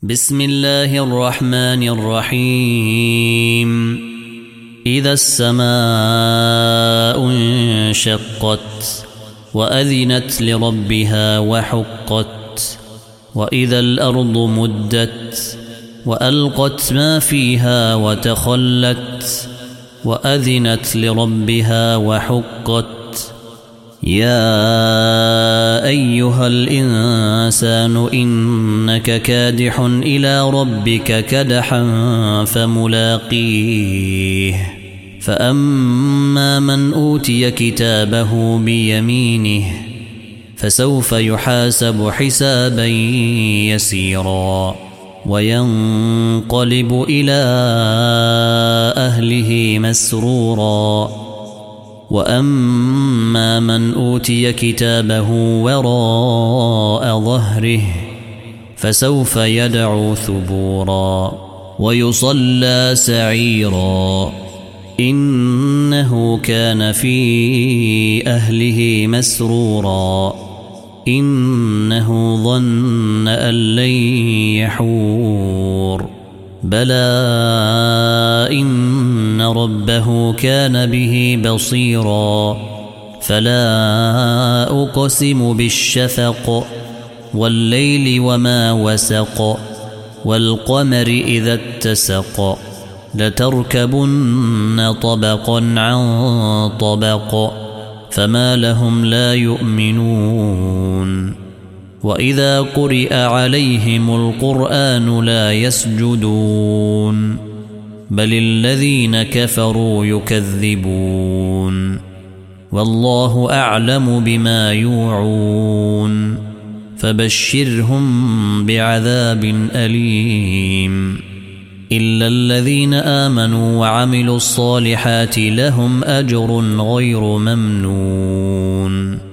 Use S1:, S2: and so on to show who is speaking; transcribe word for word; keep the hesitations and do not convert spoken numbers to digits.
S1: بسم الله الرحمن الرحيم إذا السماء انشقت وأذنت لربها وحقت وإذا الأرض مدت وألقت ما فيها وتخلت وأذنت لربها وحقت يا أيها الإنسان إنك كادح إلى ربك كدحا فملاقيه فأما من أوتي كتابه بيمينه فسوف يحاسب حسابا يسيرا وينقلب إلى أهله مسرورا وأما من أوتي كتابه وراء ظهره فسوف يدعو ثبورا ويصلى سعيرا إنه كان في أهله مسرورا إنه ظن أن لن يحور بلى إن ربه كان به بصيرا فلا أقسم بالشفق والليل وما وسق والقمر إذا اتسق لتركبن طبقا عن طبق فما لهم لا يؤمنون وإذا قرئ عليهم القرآن لا يسجدون بل الذين كفروا يكذبون والله أعلم بما يوعون فبشرهم بعذاب أليم إلا الذين آمنوا وعملوا الصالحات لهم أجر غير ممنون